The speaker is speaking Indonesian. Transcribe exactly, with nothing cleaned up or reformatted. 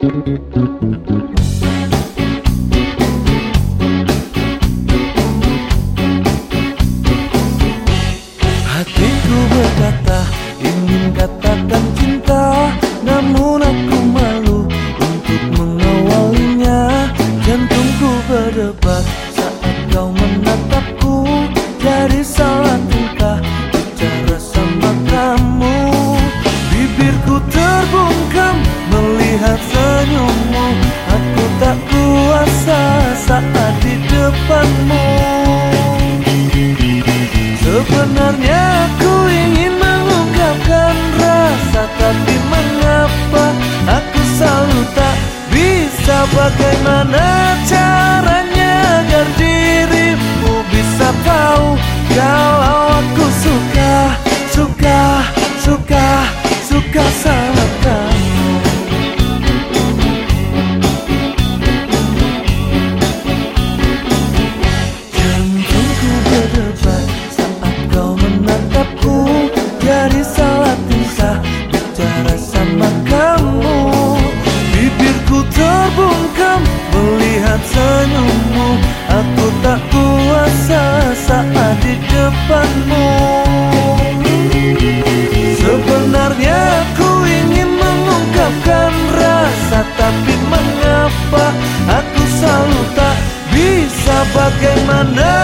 Hatiku berkata ingin katakan cinta, namun aku malu untuk mengawalinya. Jantungku berdebar saat kau menatapku, jadi salah tingkah bicara sama kamu. Bibirku terbungkam melihat senyummu, aku tak kuasa saat di depanmu. Sebenarnya aku ingin mengungkapkan rasa, tapi mengapa aku selalu tak bisa. Bagaimana caranya agar dirimu bisa tahu kalau aku suka, suka, suka, suka sama kamu. Jantungku berdebar saat kau menatapku, jadi salah tingkah bicara sama kamu. Bibirku terbungkam melihat senyummu, aku tak kuasa saat di depanmu. Sebenarnya aku ingin mengungkapkan rasa, tapi mengapa aku selalu tak bisa. Bagaimana